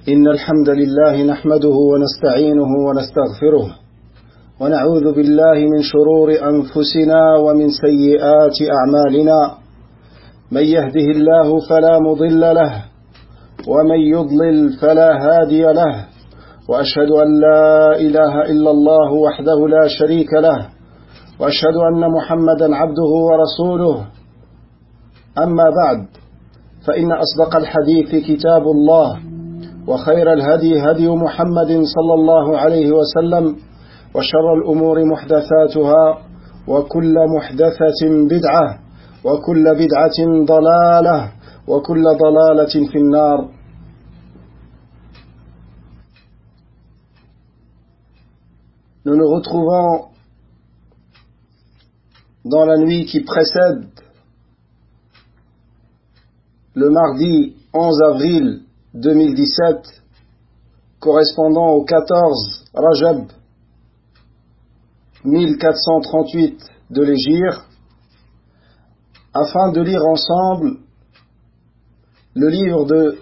إن الحمد لله نحمده ونستعينه ونستغفره ونعوذ بالله من شرور أنفسنا ومن سيئات أعمالنا من يهده الله فلا مضل له ومن يضلل فلا هادي له وأشهد أن لا إله إلا الله وحده لا شريك له وأشهد أن محمدا عبده ورسوله أما بعد فإن أصدق الحديث كتاب الله وخير الهدي هدي محمد صلى الله عليه وسلم وشر الأمور محدثاتها وكل محدثة بدعة وكل بدعة ضلالة وكل ضلالة في النار. Nous nous retrouvons dans la nuit qui précède le mardi 11 avril 2017, correspondant au 14 Rajab 1438 de l'Hégire, afin de lire ensemble le livre de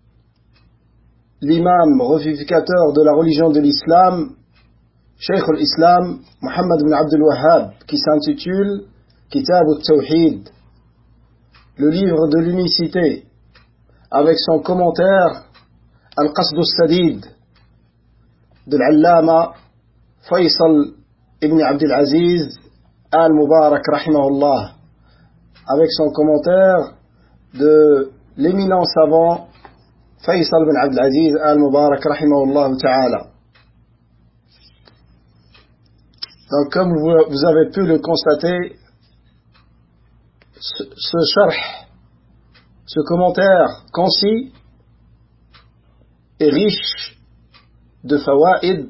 l'imam revivificateur de la religion de l'islam, Cheikh al-Islam Muhammad ibn Abdul Wahhab, qui s'intitule Kitab al-Tawhid, le livre de l'unicité, avec son commentaire Al-Qasd al-Sadid de l'Allama Faisal ibn Abdul Aziz al-Mubarak rahimahullah, avec son commentaire de l'éminent savant Faisal ibn Abdul Aziz al-Mubarak rahimahullah ta'ala. Donc, comme vous avez pu le constater, ce sharh, ce commentaire concis et riche de fawaïd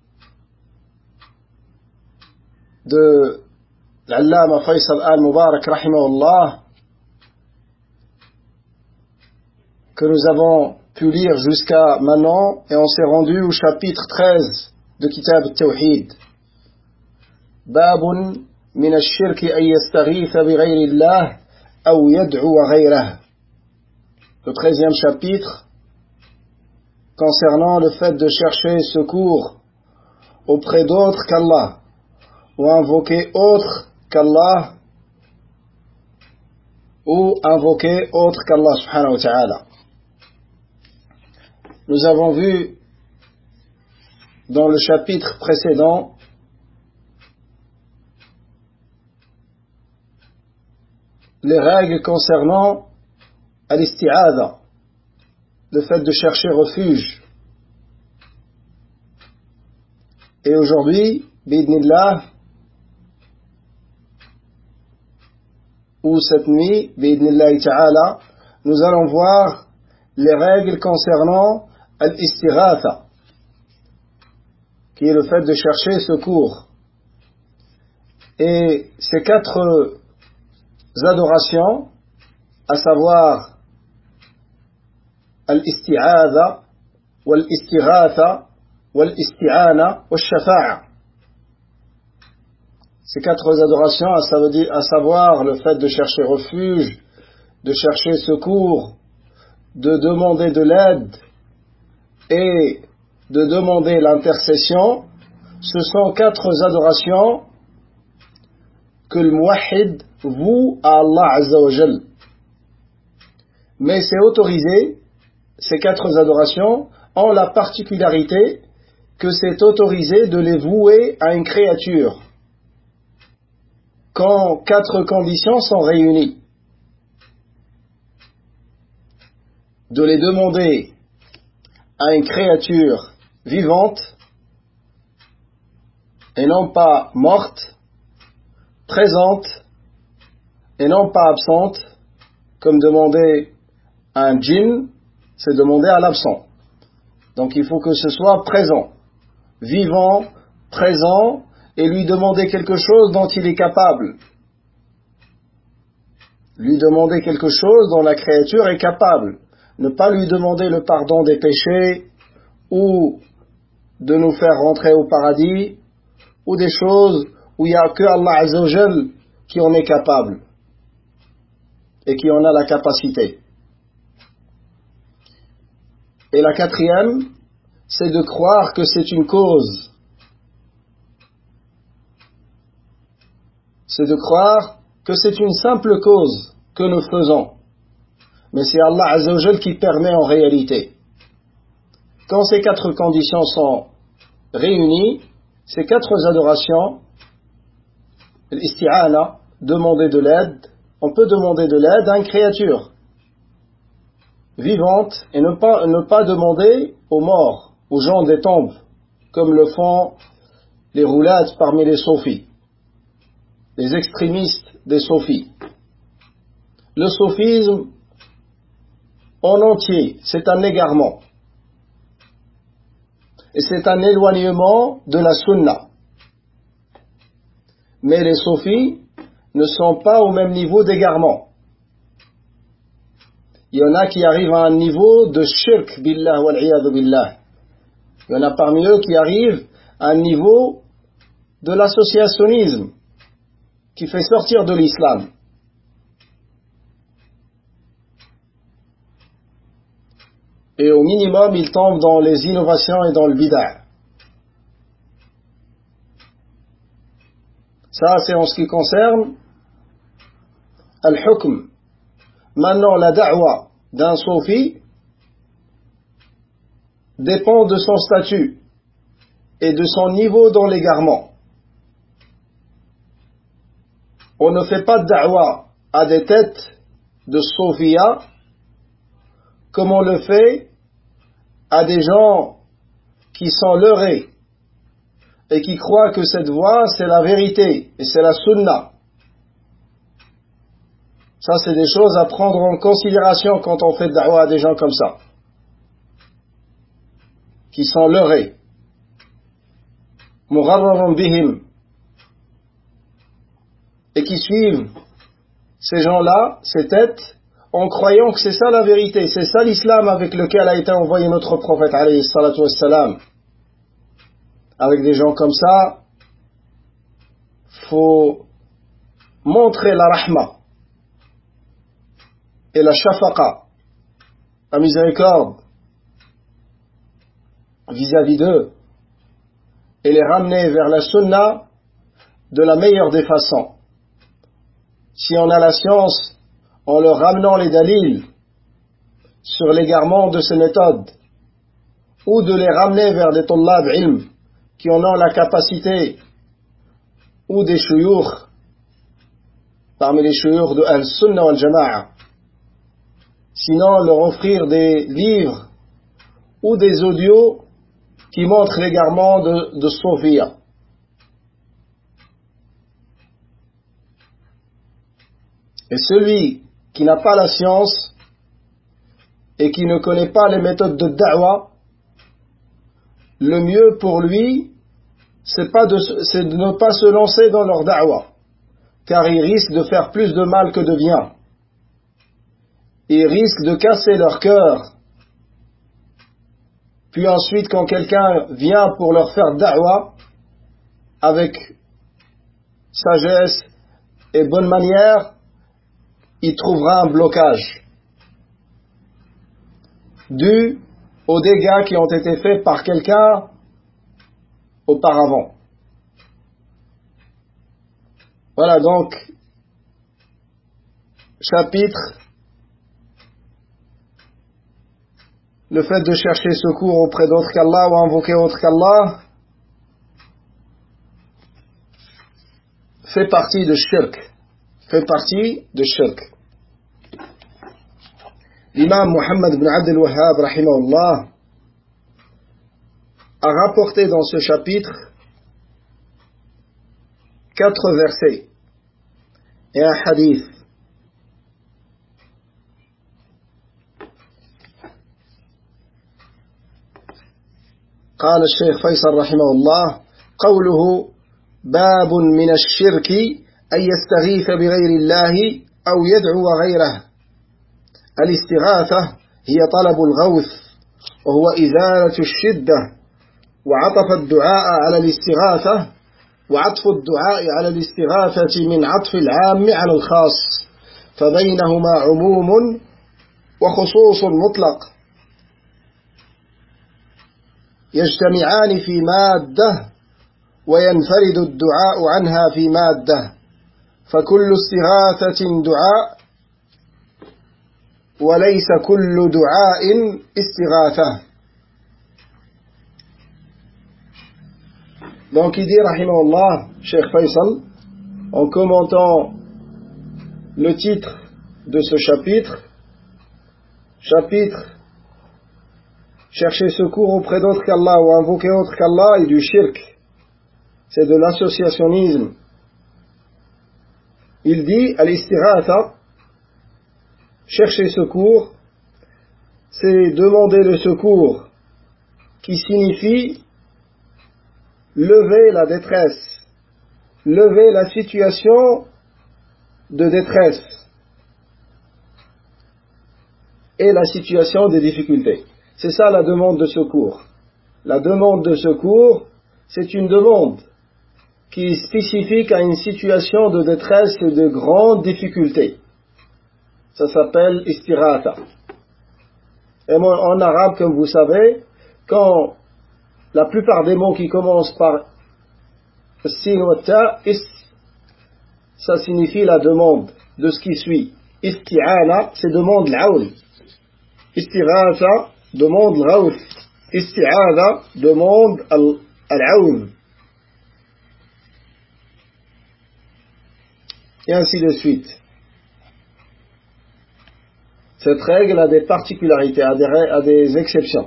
de l'Allama Faisal al-Mubarak rahimahullah, que nous avons pu lire jusqu'à maintenant, et on s'est rendu au chapitre 13 de Kitab al-Tawhid. باب من الشرك أن يستغيث بغير الله أو يدعو غيره. Le 13e chapitre concernant le fait de chercher secours auprès d'autres qu'Allah ou invoquer autre qu'Allah ou invoquer autre qu'Allah subhanahu wa ta'ala. Nous avons vu dans le chapitre précédent les règles concernant al-isti'adha, le fait de chercher refuge. Et aujourd'hui, bi'idnillah, ou cette nuit, bi'idnillah ta'ala, nous allons voir les règles concernant al-istighatha, qui est le fait de chercher secours. Et ces 4 adorations, à savoir al-isti'adha, wal-istighatha, wal-isti'ana, wal-shafa'a. Ces 4 adorations, à savoir le fait de chercher refuge, de chercher secours, de demander de l'aide et de demander l'intercession, ce sont 4 adorations que le muwahhid voue à Allah Azza wa Jal. Mais c'est autorisé, ces 4 adorations ont la particularité que c'est autorisé de les vouer à une créature quand 4 conditions sont réunies. De les demander à une créature vivante et non pas morte, présente et non pas absente, comme demander à un djinn, c'est demander à l'absent. Donc il faut que ce soit présent, vivant, présent, et lui demander quelque chose dont il est capable. Lui demander quelque chose dont la créature est capable. Ne pas lui demander le pardon des péchés, ou de nous faire rentrer au paradis, ou des choses où il n'y a que Allah Azza wa Jal qui en est capable et qui en a la capacité. Et la quatrième, c'est de croire que c'est une cause. C'est de croire que c'est une simple cause que nous faisons. Mais c'est Allah Azza wa Jal qui permet en réalité. Quand ces quatre conditions sont réunies, ces quatre adorations, l'isti'ana, demander de l'aide, on peut demander de l'aide à une créature vivante et ne pas demander aux morts, aux gens des tombes, comme le font les roulades parmi les soufis, les extrémistes des soufis. Le soufisme en entier, c'est un égarement et c'est un éloignement de la sunna. Mais les soufis ne sont pas au même niveau d'égarement. Il y en a qui arrivent à un niveau de shirk billah wal iyadu billah. Il y en a parmi eux qui arrivent à un niveau de l'associationnisme qui fait sortir de l'islam. Et au minimum, ils tombent dans les innovations et dans le bid'a. Ça, c'est en ce qui concerne al-hukm. Maintenant, la da'wa d'un soufi dépend de son statut et de son niveau dans l'égarement. On ne fait pas de da'wa à des têtes de soufia comme on le fait à des gens qui sont leurrés et qui croient que cette voie c'est la vérité et c'est la sunna. Ça, c'est des choses à prendre en considération quand on fait de da'wa à des gens comme ça, qui sont leurrés. Mugharrarun bihim. Et qui suivent ces gens-là, ces têtes, en croyant que c'est ça la vérité, c'est ça l'islam avec lequel a été envoyé notre prophète, alayhi salatu wassalam. Avec des gens comme ça, faut montrer la rahma et la shafaqa, la miséricorde vis-à-vis d'eux et les ramener vers la sunna de la meilleure des façons. Si on a la science, en leur ramenant les dalils sur l'égarement de ces méthodes, ou de les ramener vers des tullab ilm qui en ont la capacité, ou des shuyukh parmi les shuyukh de al-sunnah wal-jama'a, sinon leur offrir des livres ou des audios qui montrent l'égarement de soufia. Et celui qui n'a pas la science et qui ne connaît pas les méthodes de da'wa, le mieux pour lui, c'est de ne pas se lancer dans leur da'wa, car il risque de faire plus de mal que de bien. Il risque de casser leur cœur. Puis ensuite, quand quelqu'un vient pour leur faire da'wa, avec sagesse et bonne manière, il trouvera un blocage dû aux dégâts qui ont été faits par quelqu'un auparavant. Voilà donc, chapitre, le fait de chercher secours auprès d'autre qu'Allah ou invoquer autre qu'Allah fait partie de shirk. L'imam Muhammad ibn Abd al-Wahhab rahimahullah a rapporté dans ce chapitre 4 versets et un hadith. قال الشيخ فيصل رحمه الله قوله باب من الشرك أن يستغيث بغير الله أو يدعو غيره. الاستغاثة هي طلب الغوث وهو إزالة الشدة، وعطف الدعاء على الاستغاثة من عطف العام على الخاص، فبينهما عموم وخصوص مطلق. يجتمعان في مادة وينفرد الدعاء عنها في مادة فكل استغاثة دعاء وليس كل دعاء استغاثة. Donc il dit rahimahullah, Cheikh Faisal, en commentant le titre de ce chapitre, chercher secours auprès d'autre qu'Allah ou invoquer autre qu'Allah et du shirk, c'est de l'associationnisme. Il dit al-istighatha, chercher secours, c'est demander le secours qui signifie lever la détresse, lever la situation de détresse et la situation de difficulté. C'est ça la demande de secours. La demande de secours, c'est une demande qui est spécifique à une situation de détresse et de grande difficulté. Ça s'appelle istighatha. Et moi, en arabe, comme vous savez, quand la plupart des mots qui commencent par sin wa ta, ça signifie la demande de ce qui suit. Isti'ana, c'est demande l'aoun. Istighatha, demande l'ghawth. Isti'adha, demande al-aoun. Et ainsi de suite. Cette règle a des particularités, a des exceptions.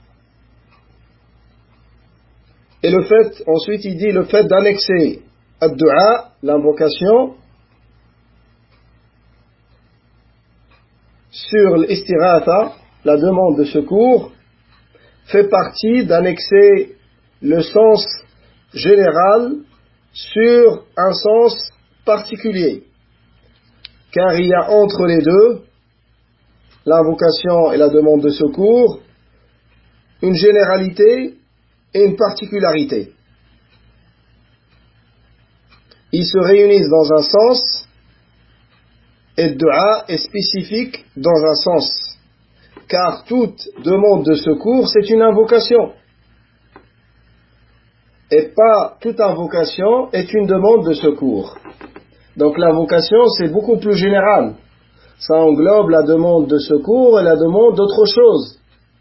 Et le fait, ensuite il dit le fait d'annexer ad-du'a, l'invocation, sur l'istighatha, la demande de secours, fait partie d'annexer le sens général sur un sens particulier. Car il y a entre les deux, l'invocation et la demande de secours, une généralité et une particularité. Ils se réunissent dans un sens et le dua est spécifique dans un sens. Car toute demande de secours, c'est une invocation. Et pas toute invocation est une demande de secours. Donc l'invocation, c'est beaucoup plus général. Ça englobe la demande de secours et la demande d'autre chose.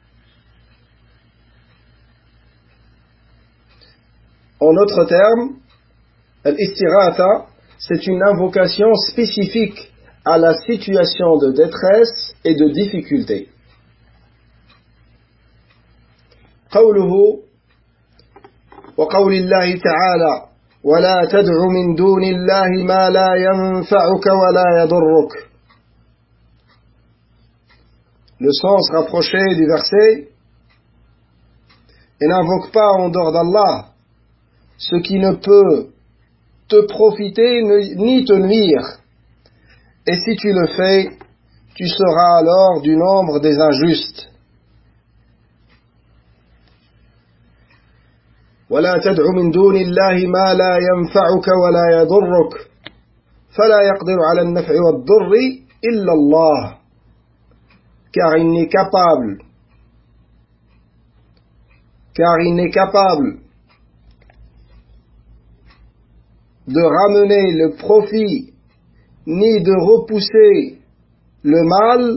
En d'autres termes, l'istighatha, c'est une invocation spécifique à la situation de détresse et de difficulté. قوله وقول الله تعالى ولا تدع من دون الله ما لا ينفعك ولا يضرك. Le sens rapproché du verset, et n'invoque pas en dehors d'Allah ce qui ne peut te profiter ni te nuire, et si tu le fais, tu seras alors du nombre des injustes. ولا تدع من دون الله ما لا ينفعك ولا يضرك فلا يقدر على النفع والضر إلا الله. Car il n'est capable de ramener le profit ni de repousser le mal.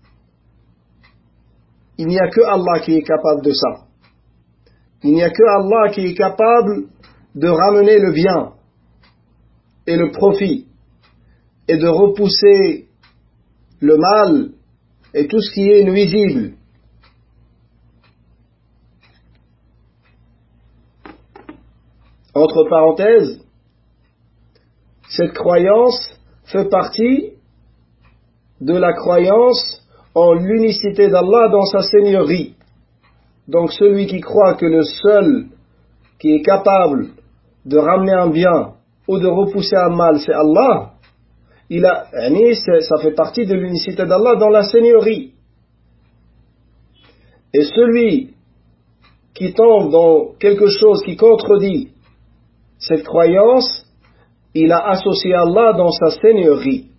Il n'y a que Allah qui est capable de ça. Il n'y a que Allah qui est capable de ramener le bien et le profit et de repousser le mal et tout ce qui est nuisible. Entre parenthèses, cette croyance fait partie de la croyance en l'unicité d'Allah dans sa seigneurie. Donc celui qui croit que le seul qui est capable de ramener un bien ou de repousser un mal, c'est Allah, ça fait partie de l'unicité d'Allah dans la seigneurie. Et celui qui tombe dans quelque chose qui contredit cette croyance, il a associé Allah dans sa seigneurie.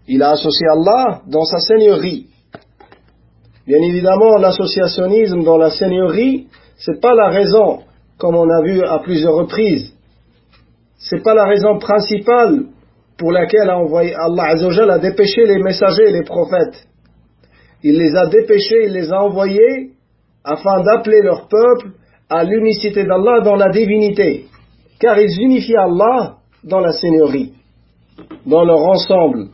Il a associé Allah dans sa seigneurie. Bien évidemment, l'associationnisme dans la seigneurie, c'est pas la raison, comme on a vu à plusieurs reprises. C'est pas la raison principale pour laquelle Allah Azzawajal a dépêché les messagers et les prophètes. Il les a dépêchés, il les a envoyés afin d'appeler leur peuple à l'unicité d'Allah dans la divinité. Car ils unifient Allah dans la seigneurie, dans leur ensemble.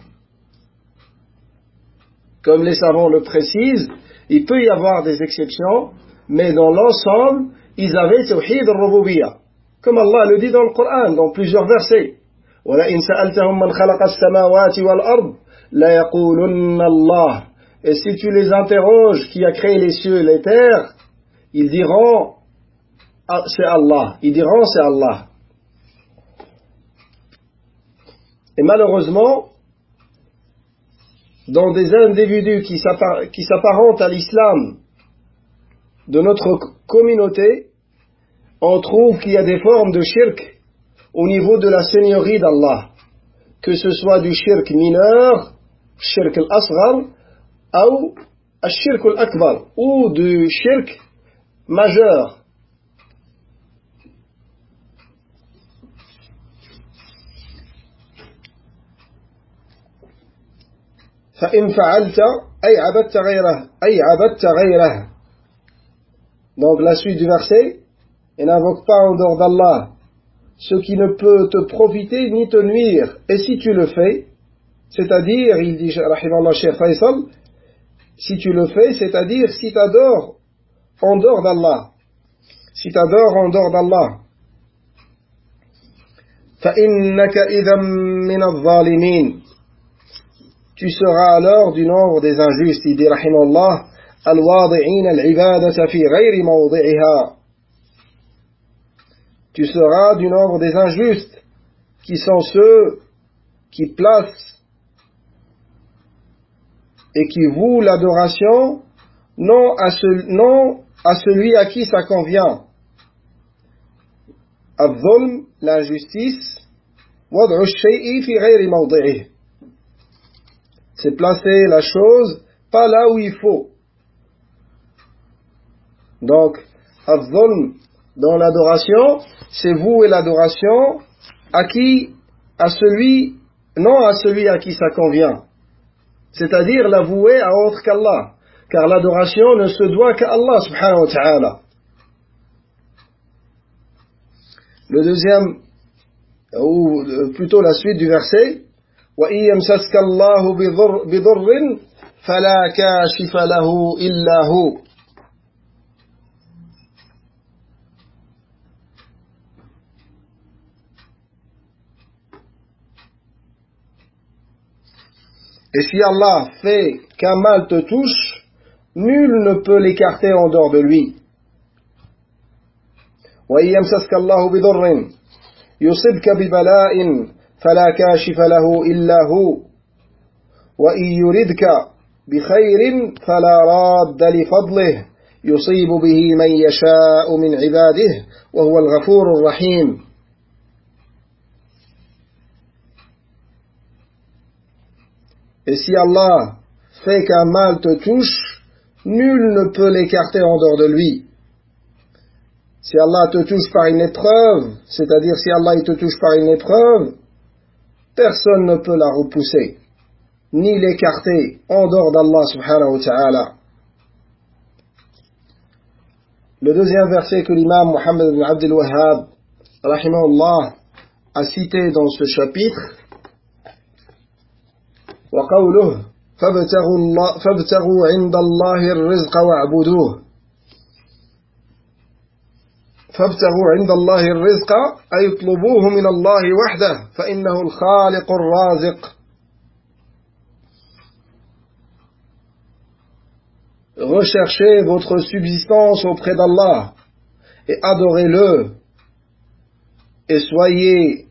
Comme les savants le précisent, il peut y avoir des exceptions, mais dans l'ensemble, ils avaient Tawhid al-Rububiyyah. Comme Allah le dit dans le Coran, dans plusieurs versets. وَلَئِنْ سَأَلْتَهُمْ مَنْ خَلَقَ السَّمَاوَاتِ وَالْأَرْضِ لَيَقُولُنَّ اللَّهُ. Et si tu les interroges, qui a créé les cieux et les terres, ils diront, c'est Allah. Ils diront, c'est Allah. Et malheureusement, dans des individus qui s'apparentent à l'islam de notre communauté, on trouve qu'il y a des formes de shirk au niveau de la seigneurie d'Allah, que ce soit du shirk mineur, shirk al-asghar, ou shirk al-akbar, ou du shirk majeur. فإن فعلت أي عبدت غيره. Donc la suite du verset, et n'invoque pas en dehors d'Allah ce qui ne peut te profiter ni te nuire. Et si tu le fais, c'est-à-dire, il dit, rahimallah Cheikh Faisal, si tu le fais, c'est-à-dire si tu adores en dehors d'Allah. Si tu adores en dehors d'Allah. فَإِنَّكَ إِذًا مِّنَ الظَّالِمِينَ. Tu seras alors du nombre des injustes. Il dit, rahimallah, al-wadi'in al-ibadata fi ghayri mawdi'iha. Tu seras du nombre des injustes, qui sont ceux qui placent et qui vouent l'adoration non à celui à qui ça convient. Al-zulm, l'injustice, wad'u ash-shay'i fi ghayri mawdi'ihi. C'est placer la chose pas là où il faut. Donc, al-zulm, dans l'adoration, c'est vouer l'adoration à celui à qui ça convient. C'est-à-dire la vouer à autre qu'Allah. Car l'adoration ne se doit qu'à Allah subhanahu wa ta'ala. Le deuxième, ou plutôt la suite du verset, وَإِن يَمْسَسْكَ اللَّهُ بِضُرٍّ فَلَا كَاشِفَ لَهُ إِلَّا هُوَ. Et si Allah fait qu'un mal te touche, nul ne peut l'écarter en dehors de lui. وَإِن يَمْسَسْكَ اللَّهُ بِضُرٍّ يُصِبْكَ بِبَلَاءٍ فَلَا كَاشِفَ لَهُ إِلَّا هُوَ وَإِن يُرِدْكَ بِخَيْرٍ فَلَا رَادَّ لِفَضْلِهِ يُصِيبُ بِهِ مَن يَشَاءُ مِنْ عِبَادِهِ وَهُوَ الْغَفُورُ الرَّحِيمُ. Et si Allah fait qu'un mal te touche, nul ne peut l'écarter en dehors de lui. Si Allah te touche par une épreuve, c'est-à-dire si Allah te touche par une épreuve, personne ne peut la repousser, ni l'écarter en dehors d'Allah subhanahu wa ta'ala. Le deuxième verset que l'imam Muhammad ibn Abdul Wahhab, rahimahullah, a cité dans ce chapitre, وقوله فابتغوا عند الله الرزق واعبدوه. فابتغوا عند الله الرزق أي اطلبوه من الله وحده فإنه الخالق الرازق. Recherchez votre subsistance auprès d'Allah et adorez-le et soyez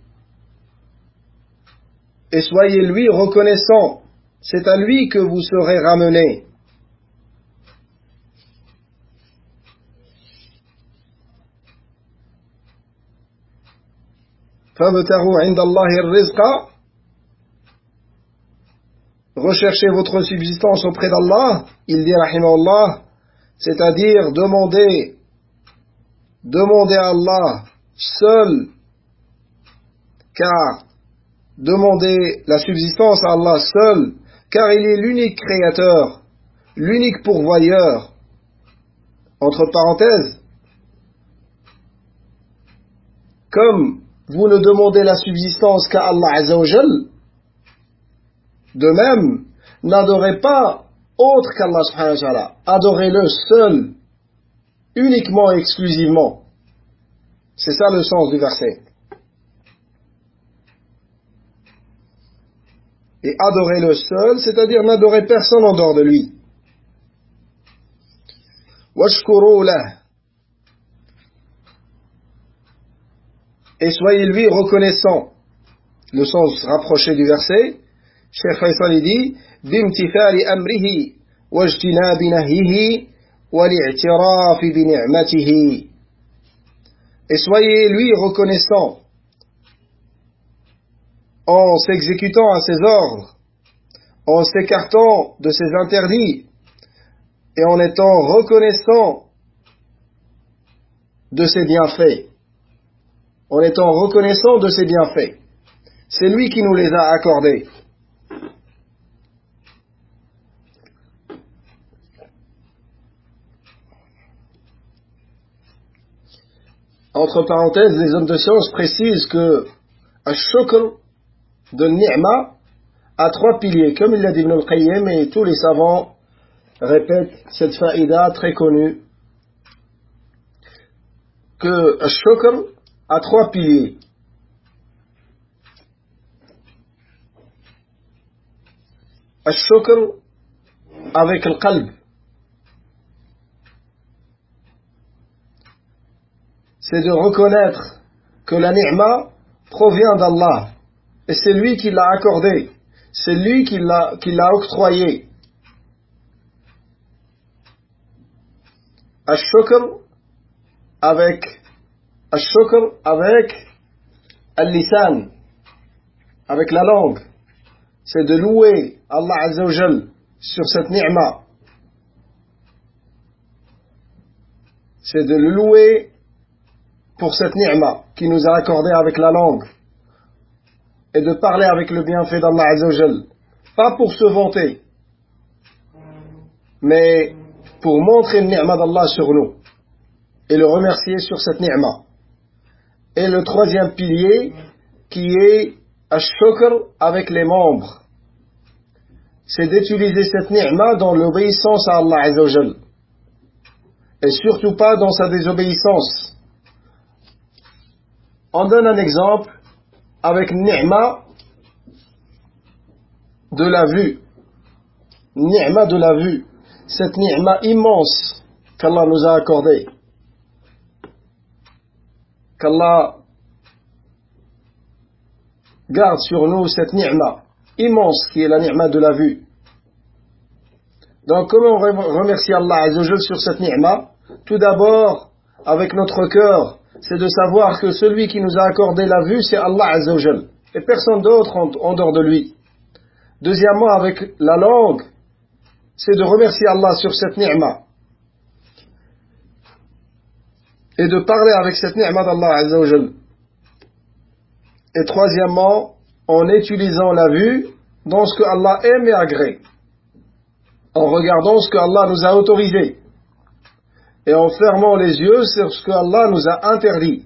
lui reconnaissant. C'est à lui que vous serez ramenés. فابتغوا عند الله الرزق recherchez votre subsistance auprès d'Allah, il dit rahimahullah, c'est-à-dire demandez à Allah seul, car demandez la subsistance à Allah seul, car il est l'unique créateur, l'unique pourvoyeur. Entre parenthèses, comme vous ne demandez la subsistance qu'à Allah Azza wa Jal, de même, n'adorez pas autre qu'Allah subhanahu wa ta'ala. Adorez-le seul, uniquement et exclusivement. C'est ça le sens du verset. Et adorez-le seul, c'est-à-dire n'adorez personne en dehors de lui. Washkuru lah. Et soyez lui reconnaissant. Le sens rapproché du verset, Cheikh Faisal dit bimtithali amrihi wajtinabi nahyihi wali'tirafi bi ni'matihi. Et soyez lui reconnaissant en s'exécutant à ses ordres, en s'écartant de ses interdits et en étant reconnaissant de ses bienfaits. En étant reconnaissant de ses bienfaits. C'est lui qui nous les a accordés. Entre parenthèses, les hommes de science précisent que Ash-Shukr de Ni'ma a 3 piliers, comme il l'a dit Ibn al-Qayyim, et tous les savants répètent cette faïda très connue, que Ash-Shukr a 3 piliers. Ash-Shukr avec le qalb. C'est de reconnaître que la ni'ma provient d'Allah et c'est lui qui l'a accordé, c'est lui qui l'a octroyé. Ash-Shukr avec al-lisan, avec la langue, c'est de louer Allah Azza wa Jal sur cette ni'ma, c'est de le louer pour cette ni'ma qui nous a accordé avec la langue et de parler avec le bienfait d'Allah Azza wa Jal, pas pour se vanter mais pour montrer une ni'ma d'Allah sur nous et le remercier sur cette ni'ma. Et le 3e pilier qui est ash-shukr avec les membres, c'est d'utiliser cette ni'ma dans l'obéissance à Allah Azza wa Jal et surtout pas dans sa désobéissance. On donne un exemple avec ni'ma de la vue. Ni'ma de la vue, cette ni'ma immense qu'Allah nous a accordée, qu'Allah garde sur nous cette ni'ma immense qui est la ni'ma de la vue. Donc comment remercier Allah Azza wa Jal sur cette ni'ma? Tout d'abord avec notre cœur, c'est de savoir que celui qui nous a accordé la vue c'est Allah Azza wa Jal et personne d'autre en dehors de lui. Deuxièmement, avec la langue, c'est de remercier Allah sur cette ni'ma et de parler avec cette ni'ma d'Allah Azza wa Jal. Et troisièmement, en utilisant la vue dans ce que Allah aime et agrée, en regardant ce que Allah nous a autorisé et en fermant les yeux sur ce que Allah nous a interdit.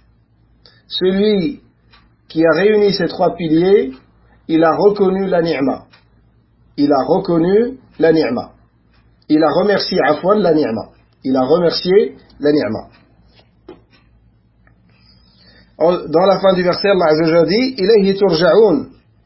Celui qui a réuni ces 3 piliers, il a reconnu la ni'ma. Il a reconnu la ni'ma. Il a remercié afwan la ni'ma. Il a remercié la ni'ma. Dans la fin du verset, Allah Azza wa Jalla dit ilayhi turja'un.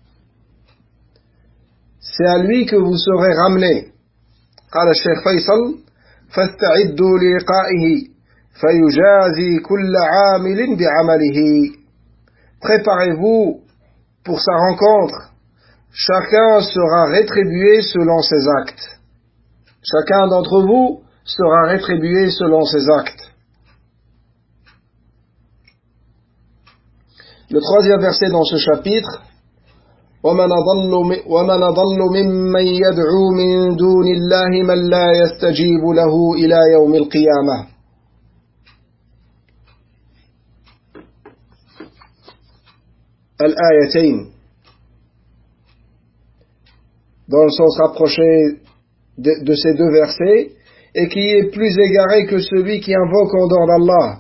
C'est à lui que vous serez ramenés. قال الشيخ فيصل فاستعدوا للقائه فيجازي كل عامل بعمله. Préparez-vous pour sa rencontre. Chacun sera rétribué selon ses actes. Chacun d'entre vous sera rétribué selon ses actes. Le 3e verset dans ce chapitre, ومن أضل ممن يدعو من دون الله من لا يستجيب له إلى يوم القيامة. الآيتين dans le sens rapproché de ces deux versets, et qui est plus égaré que celui qui invoque en dehors d'Allah,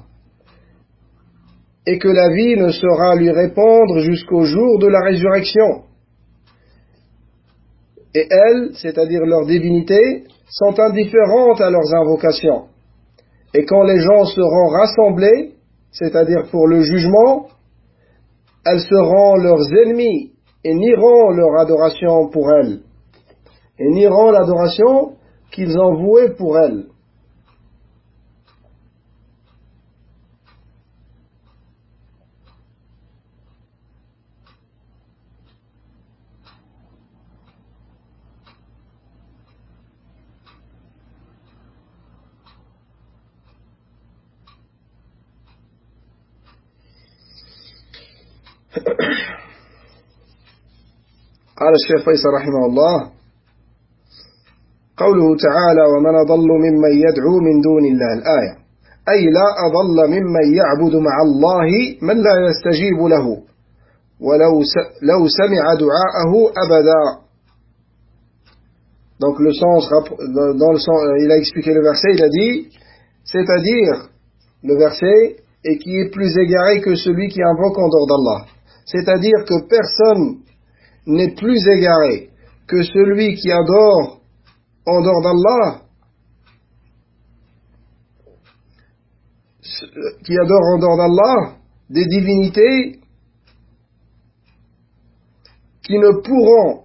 et que la vie ne saura lui répondre jusqu'au jour de la résurrection. Et elles, c'est-à-dire leurs divinités, sont indifférentes à leurs invocations. Et quand les gens seront rassemblés, c'est-à-dire pour le jugement, elles seront leurs ennemis et nieront leur adoration pour elles, et nieront l'adoration qu'ils ont vouée pour elles. قال الشيخ فيصل رحمه الله: قوله تعالى: ومن أضل ممن يدعو من دون الله، الآية، أي لا أضل ممن يعبد مع الله من لا يستجيب له ولو سمع دعاءه أبدا. Donc il a expliqué le verset, il a dit, c'est-à-dire le verset, et qui est plus égaré que celui qui invoque en dehors d'Allah. C'est-à-dire que personne n'est plus égaré que celui qui adore en dehors d'Allah, des divinités qui ne pourront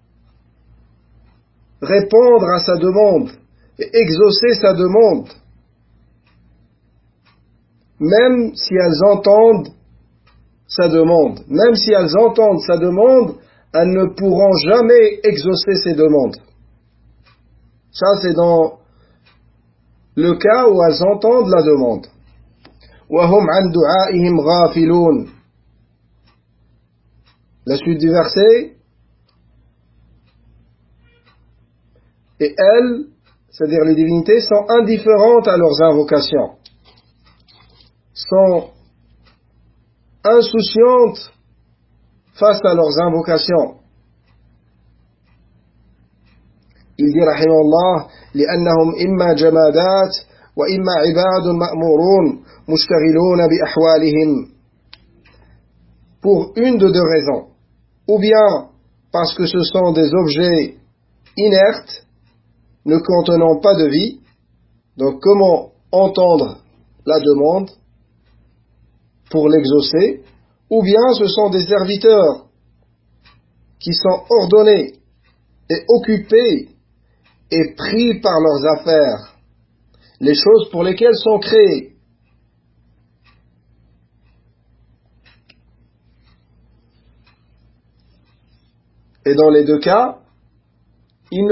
répondre à sa demande et exaucer sa demande, même si elles entendent sa demande. Même si elles entendent sa demande, elles ne pourront jamais exaucer ses demandes. Ça, c'est dans le cas où elles entendent la demande. وَهُمْ عَنْ دُعَائِهِمْ غَافِلُونَ. La suite du verset. Et elles, c'est-à-dire les divinités, sont indifférentes à leurs invocations, sont insouciantes face à leurs invocations. Il dit rahimahullah: لأنهم إما جمادات وإما عباد مأمورون مشتغلون بأحوالهم. Pour une de deux raisons. Ou bien parce que ce sont des objets inertes, ne contenant pas de vie. Donc comment entendre la demande pour l'exaucer? Ou bien ce sont des serviteurs qui sont ordonnés et occupés et pris par leurs affaires, les choses pour lesquelles sont créés. Et dans les deux cas, ils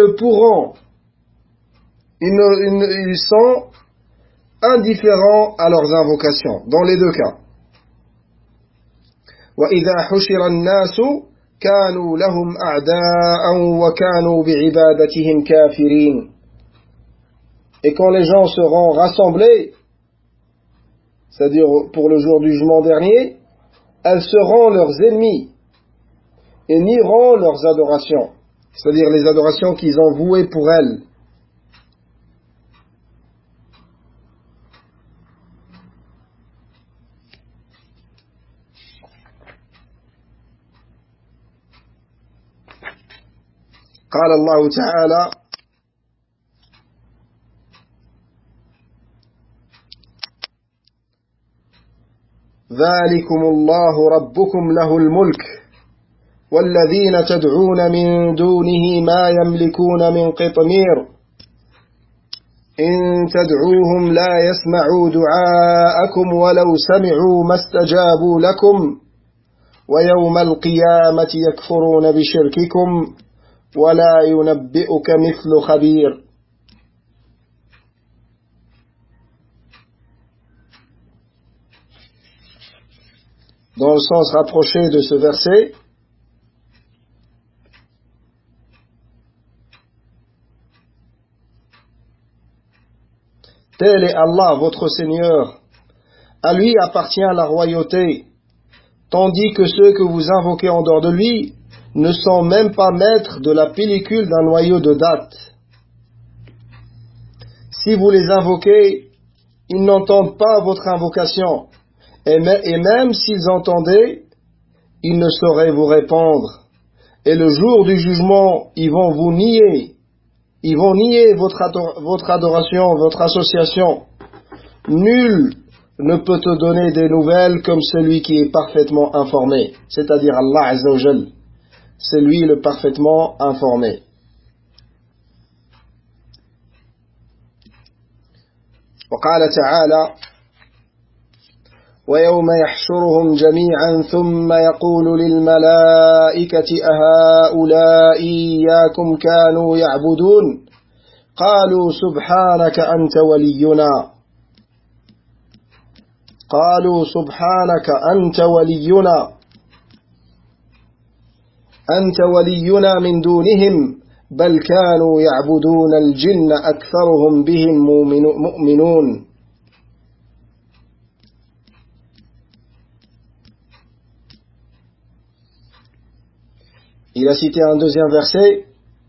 sont indifférents à leurs invocations, dans les deux cas. وَإِذَا حُشِرَ النَّاسُ كَانُوا لَهُمْ أَعْدَاءً وَكَانُوا بِعِبَادَتِهِمْ كَافِرِينَ. Et quand les gens seront rassemblés, c'est-à-dire pour le jour du jugement dernier, elles seront leurs ennemis et nieront leurs adorations, c'est-à-dire les adorations qu'ils ont vouées pour elles. قال الله تعالى: ذلكم الله ربكم له الملك والذين تدعون من دونه ما يملكون من قطمير إن تدعوهم لا يسمعوا دعاءكم ولو سمعوا ما استجابوا لكم ويوم القيامة يكفرون بشرككم ولا ينبئك مثل خبير. Dans le sens rapproché de ce verset, tel est Allah, votre Seigneur. À lui appartient la royauté, tandis que ceux que vous invoquez en dehors de lui ne sont même pas maîtres de la pellicule d'un noyau de date. Si vous les invoquez, ils n'entendent pas votre invocation, et même s'ils entendaient, ils ne sauraient vous répondre. Et le jour du jugement, ils vont vous nier. Ils vont nier votre adoration, votre association. Nul ne peut te donner des nouvelles comme celui qui est parfaitement informé, c'est-à-dire Allah Azza wa Jal. C'est lui le parfaitement informé. وقال تعالى: ويوم يحشرهم جميعا ثم يقول للملائكة أهؤلاء إياكم كانوا يعبدون قالوا سبحانك أنت ولينا أنت ولينا من دونهم بل كانوا يعبدون الجن أكثرهم بهم مؤمنون. Il a cité un deuxième verset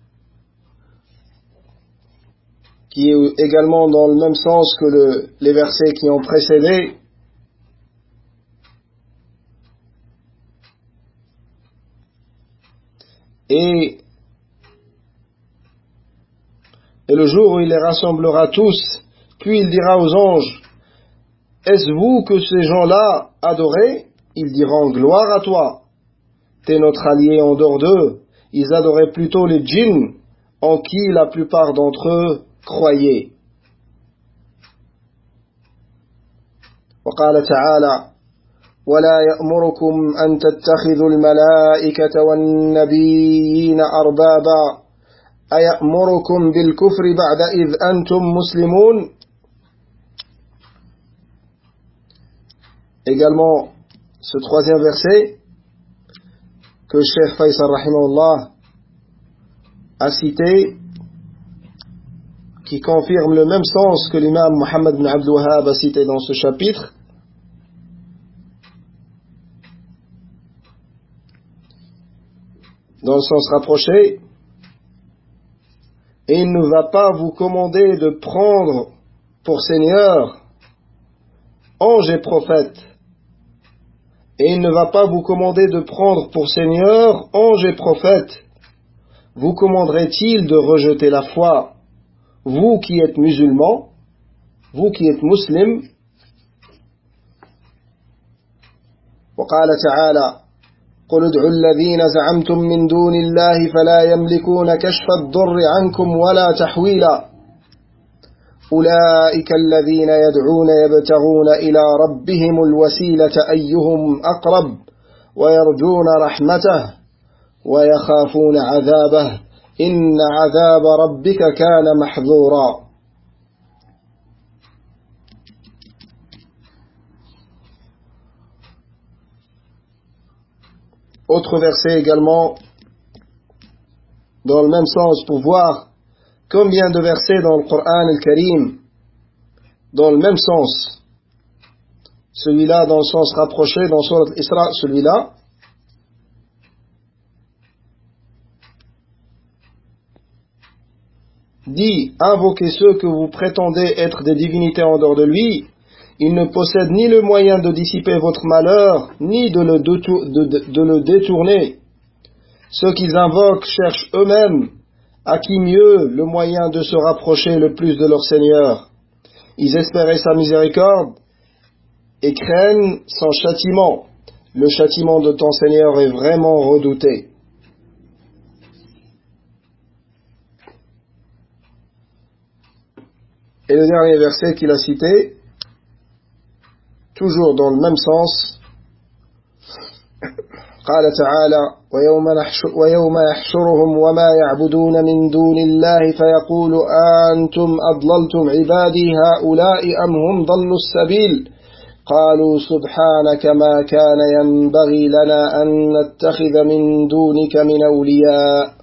qui est également dans le même sens que les versets qui ont précédé. Et le jour où il les rassemblera tous, puis il dira aux anges: est-ce vous que ces gens-là adoraient? Ils diront: gloire à toi, t'es notre allié en dehors d'eux. Ils adoraient plutôt les djinns, en qui la plupart d'entre eux croyaient. وقال تعالى: ولا يأمركم أن تتخذوا الملائكة والنبيين أربابا أيأمركم بالكفر بعد إذ أنتم مسلمون. Également, ce troisième verset que Cheikh Faisal rahimahullah a cité, qui confirme le même sens que l'imam Muhammad ibn Abdul Wahhab a cité dans ce chapitre. Dans le sens rapproché: et il ne va pas vous commander de prendre pour Seigneur anges et prophètes. Et il ne va pas vous commander de prendre pour Seigneur anges et prophètes. Vous commanderait-il de rejeter la foi, vous qui êtes musulmans, vous qui êtes muslims? وقال تعالى: قل ادعوا الذين زعمتم من دون الله فلا يملكون كشف الضر عنكم ولا تحويلا أولئك الذين يدعون يبتغون إلى ربهم الوسيلة أيهم أقرب ويرجون رحمته ويخافون عذابه إن عذاب ربك كان محذورا. Autre verset également dans le même sens, pour voir combien de versets dans le Coran al-Karim dans le même sens. Celui-là dans le sens rapproché, dans Surat al-Isra, celui-là dit: invoquez ceux que vous prétendez être des divinités en dehors de lui. Ils ne possèdent ni le moyen de dissiper votre malheur, ni de le détourner. Ceux qu'ils invoquent cherchent eux-mêmes à qui mieux le moyen de se rapprocher le plus de leur Seigneur. Ils espéraient sa miséricorde et craignent son châtiment. Le châtiment de ton Seigneur est vraiment redouté. Et le dernier verset qu'il a cité, toujours dans le même sens: قال تعالى: ويوم يحشرهم وما يعبدون من دون الله فيقول أنتم أضللتم عبادي هؤلاء أم هم ضلوا السبيل قالوا سبحانك ما كان ينبغي لنا أن نتخذ من دونك من أولياء.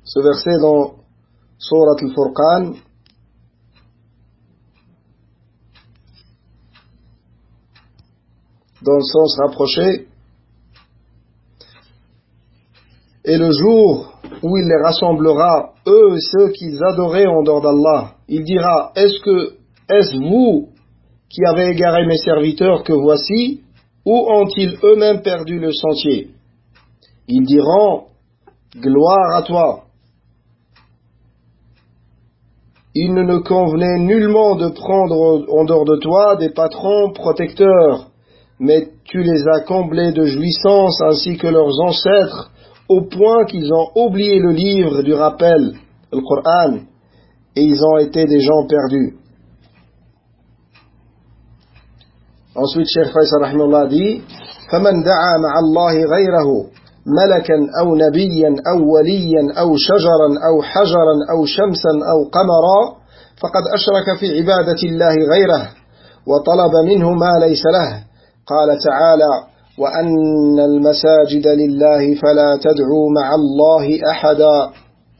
Ce verset dans Surat al-Furqan dans le sens rapproché, et le jour où il les rassemblera, eux et ceux qu'ils adoraient en dehors d'Allah, il dira, est-ce vous qui avez égaré mes serviteurs que voici, ou ont-ils eux-mêmes perdu le sentier? Ils diront, gloire à toi. Il ne nous convenait nullement de prendre en dehors de toi des patrons protecteurs, mais tu les as comblés de jouissance ainsi que leurs ancêtres, au point qu'ils ont oublié le livre du rappel, le Coran, et ils ont été des gens perdus. Ensuite, Cheikh Faisal rahimahullah dit, فَمَنْ دَعَى مَعَ اللَّهِ غَيْرَهُ مَلَكًا أَوْ نَبِيًّا أَوْ وَلِيًّا أَوْ شَجَرًا أَوْ حَجَرًا أَوْ شَمْسًا أَوْ قَمَرًا فَقَدْ أَشْرَكَ فِي عِبَادَةِ اللَّهِ غَيْرَهُ وَطَلَبَ مِنْهُ مَا لَيْسَ لَهُ قال تعالى وأن المساجد لله فلا تدعوا مع الله أحدا.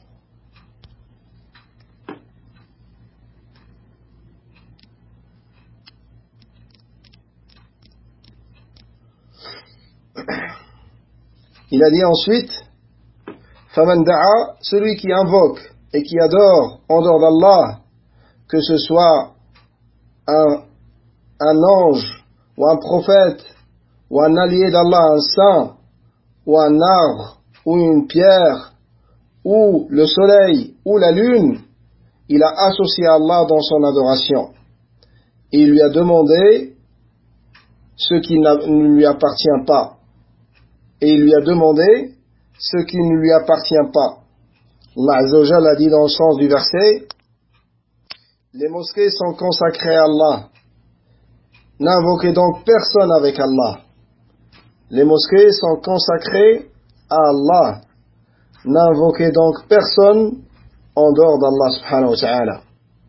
Il a dit ensuite, فَمَنْ دَعَا, celui qui invoque et qui adore en dehors d'Allah, que ce soit un ange, ou un prophète, ou un allié d'Allah, un saint, ou un arbre, ou une pierre, ou le soleil, ou la lune, il a associé Allah dans son adoration. Et il lui a demandé ce qui ne lui appartient pas. Et il lui a demandé ce qui ne lui appartient pas. Allah Azza wa Jalla a dit dans le sens du verset, les mosquées sont consacrées à Allah. N'invoquez donc personne avec Allah. Les mosquées sont consacrées à Allah. N'invoquez donc personne en dehors d'Allah subhanahu wa ta'ala.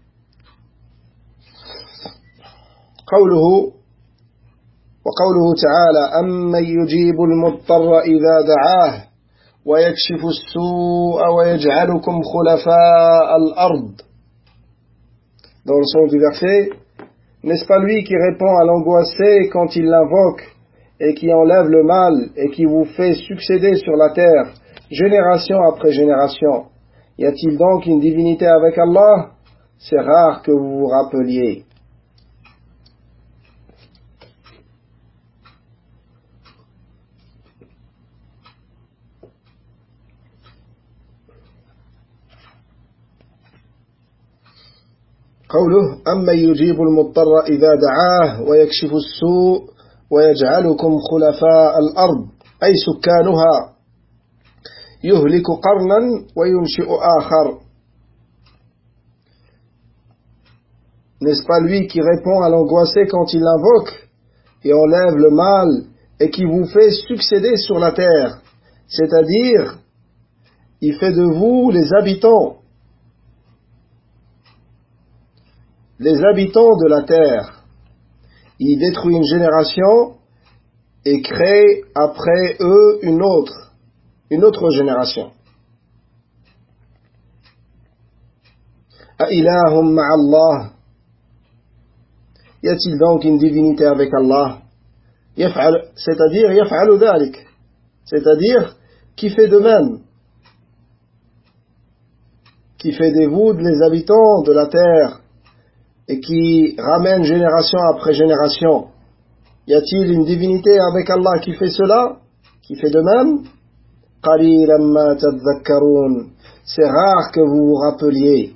وقوله تعالى أمن يجيب المضطر إذا دعاه ويكشف السوء ويجعلكم خلفاء الأرض. Dans le sens du verset, n'est-ce pas lui qui répond à l'angoissé quand il l'invoque et qui enlève le mal et qui vous fait succéder sur la terre, génération après génération? Y a-t-il donc une divinité avec Allah? C'est rare que vous vous rappeliez. قوله أمن يجيب المضطر إذا دعاه ويكشف السوء ويجعلكم خلفاء الأرض أي سكانها يهلك قرنا وينشئ آخر. N'est-ce pas lui qui répond à l'angoissé quand il l'invoque et enlève le mal et qui vous fait succéder sur la terre, c'est-à-dire il fait de vous les habitants de la terre. Il détruit une génération et crée après eux une autre génération. A'ilahum ma'allah, y a-t-il donc une divinité avec Allah? C'est-à-dire yaf'alu dhalik, c'est-à-dire qui fait de même, qui fait des vous les habitants de la terre et qui ramène génération après génération. Y a-t-il une divinité avec Allah qui fait cela, qui fait de même? قَلِيلًا مَا تَذَّكَّرُونَ, c'est rare que vous vous rappeliez.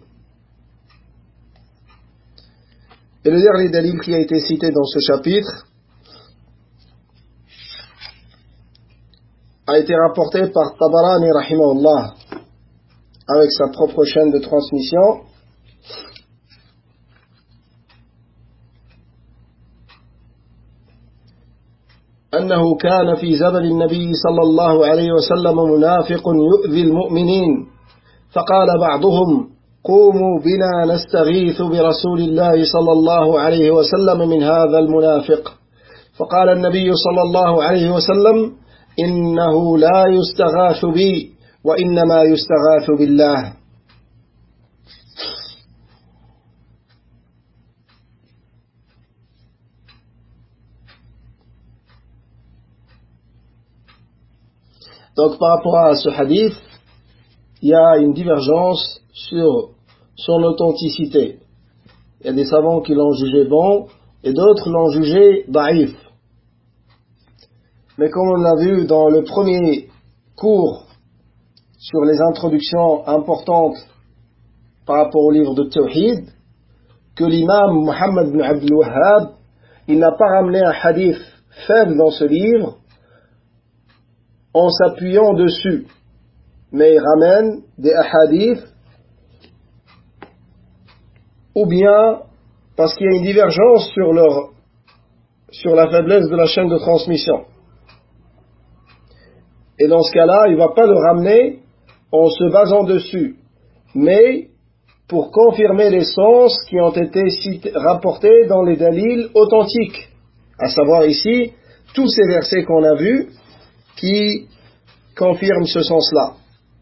Et le dernier dalil qui a été cité dans ce chapitre a été rapporté par Tabarani rahimahullah avec sa propre chaîne de transmission. أنه كان في زمن النبي صلى الله عليه وسلم منافق يؤذي المؤمنين فقال بعضهم قوموا بنا نستغيث برسول الله صلى الله عليه وسلم من هذا المنافق فقال النبي صلى الله عليه وسلم إنه لا يستغاث بي وإنما يستغاث بالله. Donc par rapport à ce hadith, il y a une divergence sur son authenticité. Il y a des savants qui l'ont jugé bon et d'autres l'ont jugé daïf. Mais comme on l'a vu dans le premier cours sur les introductions importantes par rapport au livre de Tawhid, que l'imam Muhammad ibn Abdul Wahhab, il n'a pas ramené un hadith faible dans ce livre en s'appuyant dessus, mais il ramène des hadiths ou bien parce qu'il y a une divergence sur la faiblesse de la chaîne de transmission. Et dans ce cas-là, il ne va pas le ramener en se basant dessus, mais pour confirmer les sens qui ont été rapportés dans les dalils authentiques, à savoir ici, tous ces versets qu'on a vus qui confirment ce sens-là.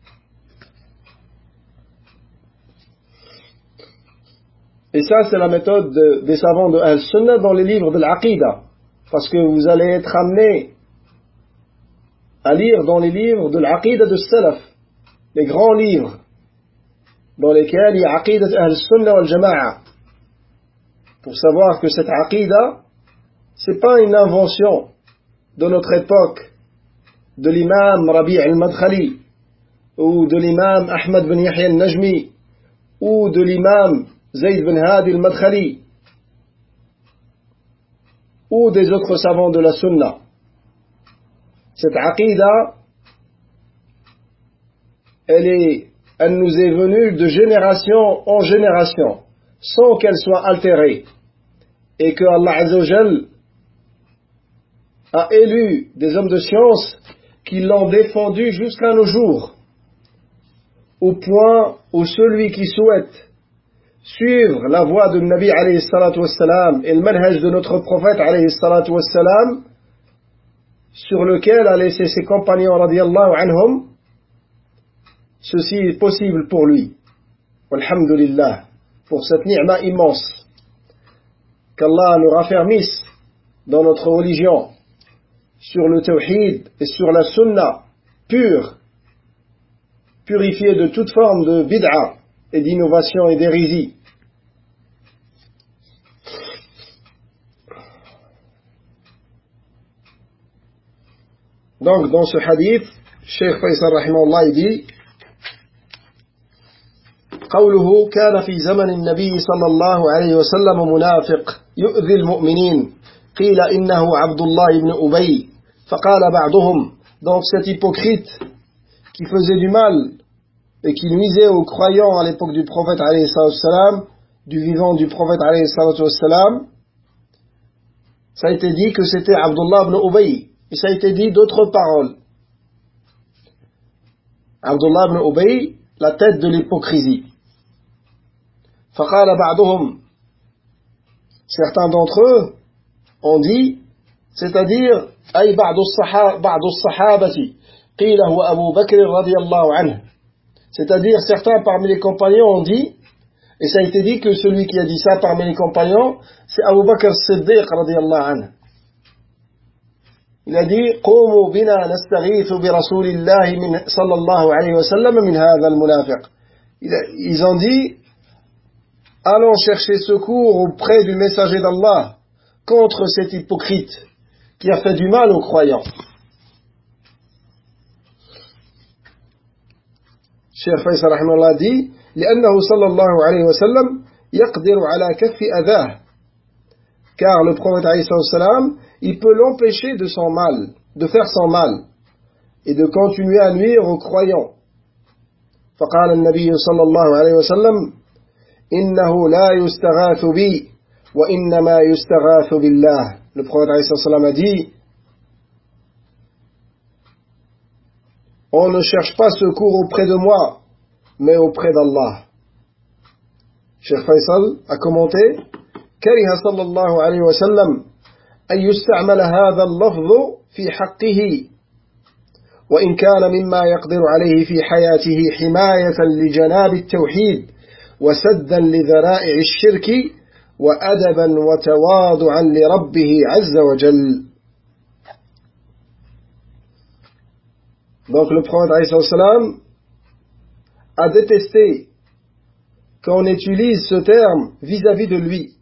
Et ça, c'est la méthode des savants de Al-Sunnah dans les livres de l'Aqida, parce que vous allez être amenés à lire dans les livres de l'Aqida de Salaf, les grands livres dans lesquels il y a Aqidat Al-Sunnah wal-Jama'a, pour savoir que cette Aqida, c'est pas une invention de notre époque, de l'imam Rabi' al-Madkhali, ou de l'imam Ahmad bin Yahya al-Najmi, ou de l'imam Zayd bin Hadi al-Madkhali, ou des autres savants de la Sunna. Cette Aqida, elle nous est venue de génération en génération, sans qu'elle soit altérée, et que Allah Azza wa Jal a élu des hommes de science qui l'ont défendue jusqu'à nos jours, au point où celui qui souhaite suivre la voie de Nabi alayhi salatu wassalam et le manhaj de notre prophète alayhi salatu wassalam, sur lequel a laissé ses compagnons radiyallahu anhum, ceci est possible pour lui. Walhamdulillah, pour cette ni'ma immense. Qu'Allah nous raffermisse dans notre religion, sur le tawhid et sur la sunna pure, purifiée de toute forme de bid'a et d'innovation et d'hérésie. Donc dans ce hadith, Cheikh Faisal rahimahullah il dit قوله كان في زمن النبي صلى الله عليه وسلم منافق يؤذي المؤمنين قيل إنه عبد الله بن أبي فقال بعضهم. Donc cet hypocrite qui faisait du mal et qui nuisait aux croyants à l'époque du prophète alayhi salatu wassalam, du vivant du prophète alayhi salatu wassalam, ça a été dit que c'était Abdullah ibn Ubay, et ça a été dit d'autres paroles. Abdullah ibn Ubay, la tête de l'hypocrisie. فقال بعضهم, certains d'entre eux ont dit, c'est-à-dire أي بعض الصحابة قيل هو أبو بكر رضي الله عنه, c'est-à-dire certains parmi les compagnons ont dit, et ça a été dit que celui qui a dit ça parmi les compagnons, c'est Abu Bakr Siddiq radiyallahu anhu. Il a dit قوموا بنا نستغيث برسول الله صلى الله عليه وسلم من هذا المنافق. Ils ont dit, allons chercher secours auprès du messager d'Allah contre cet hypocrite qui a fait du mal aux croyants. Cheikh Faisal rahimahullah dit لأنه صلى الله عليه وسلم يقدر على كف أذاه, car le prophète alayhi salam, il peut l'empêcher de son mal, de faire son mal et de continuer à nuire aux croyants. فقال النبي صلى الله عليه وسلم إنه لا يستغاث بي وإنما يستغاث بالله. Le prophète alayhi salam a dit, on ne cherche pas secours auprès de moi, mais auprès d'Allah. Cheikh Faisal a commenté, كره صلى الله عليه وسلم أن يستعمل هذا اللفظ في حقه وإن كان مما يقدر عليه في حياته حماية لجناب التوحيد وسدا لذرائع الشرك وأدبا وتواضعا لربه عز وجل. Donc le prophète alayhi salam a détesté qu'on utilise ce terme vis-à-vis de lui,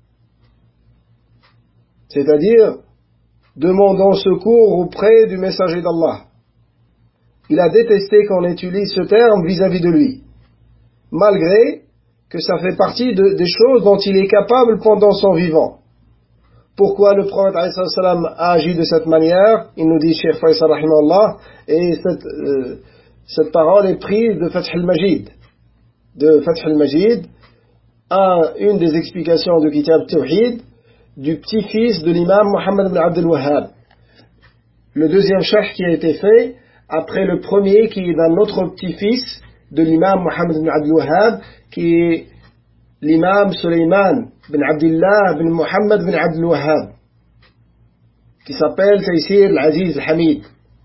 c'est-à-dire demandant secours auprès du messager d'Allah. Il a détesté qu'on utilise ce terme vis-à-vis de lui, malgré que ça fait partie des choses dont il est capable pendant son vivant. Pourquoi le prophète alayhi salam a agi de cette manière? Il nous dit Cheikh Faisal rahimahullah, et cette parole est prise de Fath al-Majid. De Fath al-Majid, une des explications du Kitab Tawhid, du petit-fils de l'imam Muhammad ibn Abdul Wahhab. Le deuxième sharh qui a été fait après le premier, qui est d'un autre petit-fils de l'imam Muhammad ibn Abdul Wahhab, qui est l'imam Sulayman bin Abdullah bin Muhammad bin Abdul Wahhab, qui s'appelle Taysir al-Aziz al-Hamid.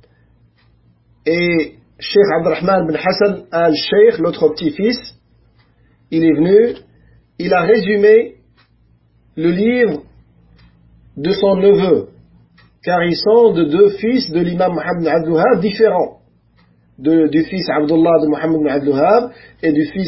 Et Cheikh Abdurrahman bin Hassan al-Sheikh, l'autre petit-fils, il est venu, il a résumé le livre de son neveu, car ils sont de deux fils de l'imam Muhammad bin Abdul Wahhab différents, du fils Abdullah de Muhammad bin Abdul Wahhab et du fils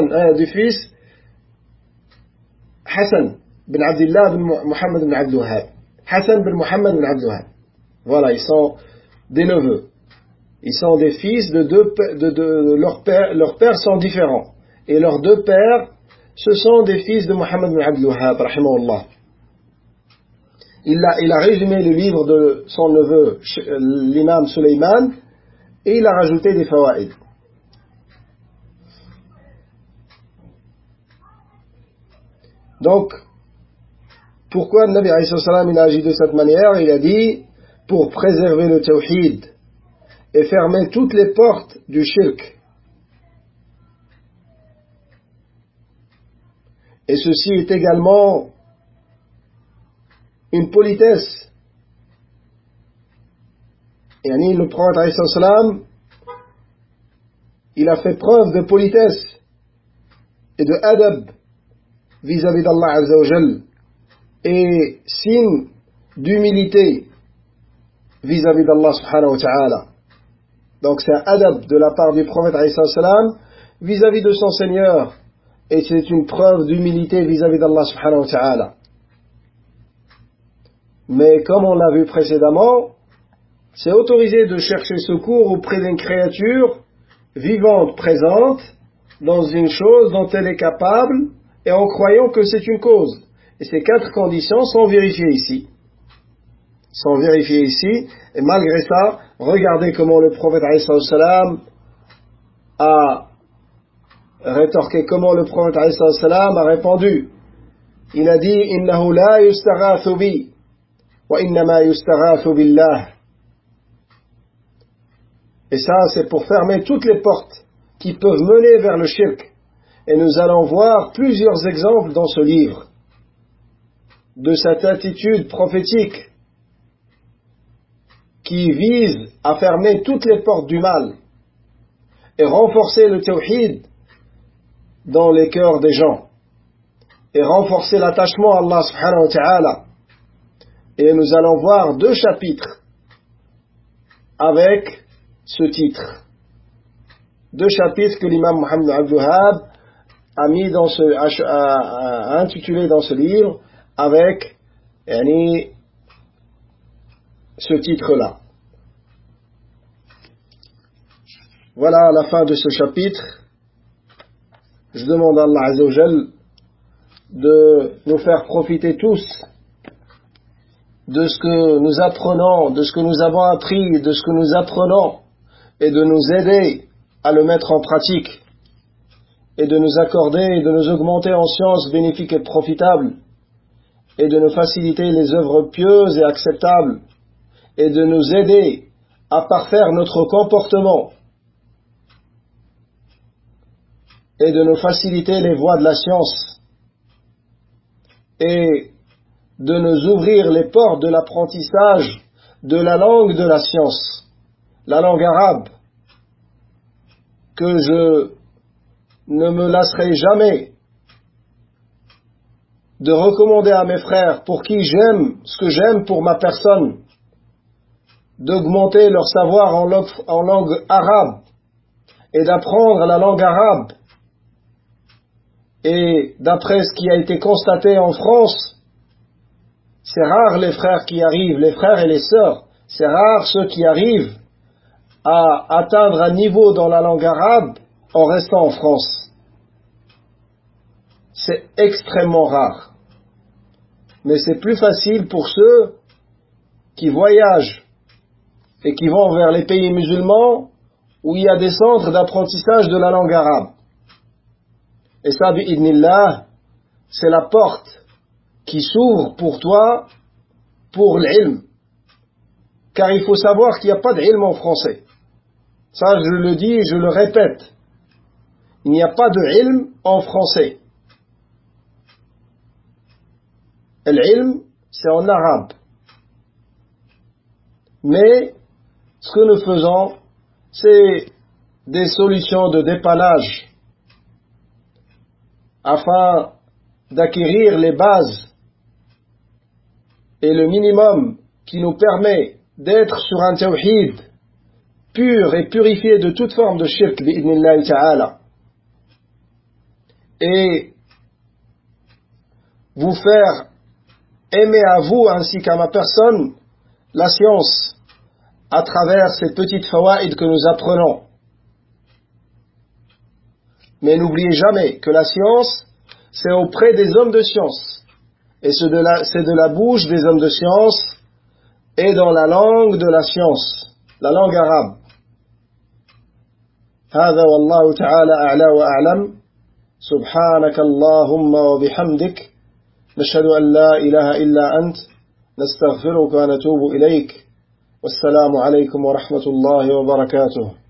Hassan bin Abdullah bin Muhammad bin Abdul Wahhab. Hassan bin Muhammad bin Abdul Wahhab. Voilà, ils sont des neveux. Ils sont des fils leurs pères sont différents. Et leurs deux pères, ce sont des fils de Muhammad bin Abdul Wahhab, rahimahullah. Il a résumé le livre de son neveu, l'imam Sulayman, et il a rajouté des fawaïd. Donc, pourquoi le Nabi alayhi salam il a agi de cette manière? Il a dit, pour préserver le tawhid et fermer toutes les portes du shirk. Et ceci est également une politesse. Et le prophète alayhi salam, il a fait preuve de politesse et de adab vis-à-vis d'Allah Azza wa Jal, et signe d'humilité vis-à-vis d'Allah subhanahu wa ta'ala. Donc c'est un adab de la part du prophète alayhi salam vis-à-vis de son Seigneur, et c'est une preuve d'humilité vis-à-vis d'Allah subhanahu wa ta'ala. Mais comme on l'a vu précédemment, c'est autorisé de chercher secours auprès d'une créature vivante, présente, dans une chose dont elle est capable, et en croyant que c'est une cause. Et ces 4 conditions sont vérifiées ici. Et malgré ça, regardez comment le prophète alayhi salam a rétorqué, comment le prophète alayhi salam a répondu. Il a dit, innahu la yustaghathu bi, wa innama yustaghathu billah. Et ça, c'est pour fermer toutes les portes qui peuvent mener vers le shirk. Et nous allons voir plusieurs exemples dans ce livre de cette attitude prophétique qui vise à fermer toutes les portes du mal et renforcer le tawhid dans les cœurs des gens et renforcer l'attachement à Allah subhanahu wa ta'ala. Et nous allons voir 2 chapitres avec ce titre. 2 chapitres que l'imam Muhammad Abdul Wahhab a mis a intitulé dans ce livre avec ce titre-là. Voilà la fin de ce chapitre. Je demande à Allah Azza wa Jal de nous faire profiter tous de ce que nous apprenons, de ce que nous avons appris, de ce que nous apprenons, et de nous aider à le mettre en pratique, et de nous accorder et de nous augmenter en sciences bénéfiques et profitables, et de nous faciliter les œuvres pieuses et acceptables, et de nous aider à parfaire notre comportement, et de nous faciliter les voies de la science, et de nous ouvrir les portes de l'apprentissage de la langue de la science, la langue arabe, que je ne me lasserai jamais de recommander à mes frères pour qui j'aime ce que j'aime pour ma personne, d'augmenter leur savoir en langue arabe et d'apprendre la langue arabe. Et d'après ce qui a été constaté en France, c'est rare les frères qui arrivent, les frères et les sœurs, c'est rare ceux qui arrivent à atteindre un niveau dans la langue arabe en restant en France. C'est extrêmement rare. Mais c'est plus facile pour ceux qui voyagent et qui vont vers les pays musulmans où il y a des centres d'apprentissage de la langue arabe. Et ça, bi'idnillah, c'est la porte qui s'ouvre pour toi pour l'ilm. Car il faut savoir qu'il n'y a pas d'ilm en français. Ça, je le dis et je le répète. Il n'y a pas de ilm en français. L'ilm, c'est en arabe. Mais, ce que nous faisons, c'est des solutions de dépannage afin d'acquérir les bases et le minimum qui nous permet d'être sur un tawhid pur et purifié de toute forme de shirk, bi'idnillahi ta'ala. Et vous faire aimer à vous ainsi qu'à ma personne la science à travers ces petites fawaïd que nous apprenons. Mais n'oubliez jamais que la science, c'est auprès des hommes de science. Et c'est de la bouche des hommes de science et dans la langue de la science, la langue arabe. هذا والله تعالى أعلى وأعلم سبحانك اللهم وبحمدك نشهد أن لا إله إلا أنت نستغفرك ونتوب إليك والسلام عليكم ورحمة الله وبركاته.